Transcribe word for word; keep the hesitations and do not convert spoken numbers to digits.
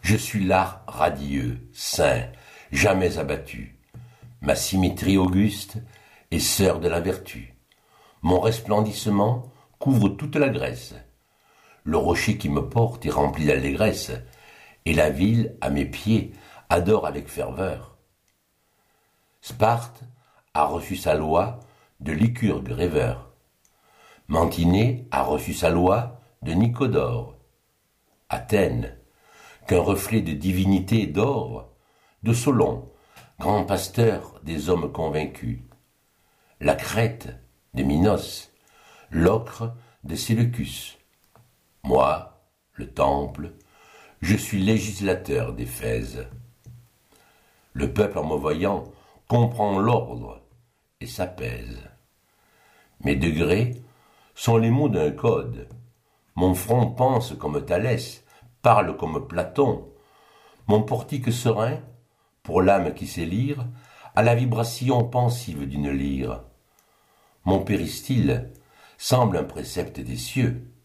Je suis l'art radieux, saint, jamais abattu. Ma symétrie auguste est sœur de la vertu. Mon resplendissement couvre toute la Grèce. Le rocher qui me porte est rempli d'allégresse, et la ville, à mes pieds, adore avec ferveur. Sparte a reçu sa loi de Lycurgue rêveur. Mantinée a reçu sa loi de Nicodore. Athènes, qu'un reflet de divinité d'or, de Solon, grand pasteur des hommes convaincus. La Crète de Minos, l'ocre de Séleucus. Moi, le temple, je suis législateur d'Éphèse. Le peuple en me voyant comprend l'ordre et s'apaise. Mes degrés sont les mots d'un code. Mon front pense comme Thalès, parle comme Platon. Mon portique serein, pour l'âme qui sait lire, a la vibration pensive d'une lyre. Mon péristyle semble un précepte des cieux.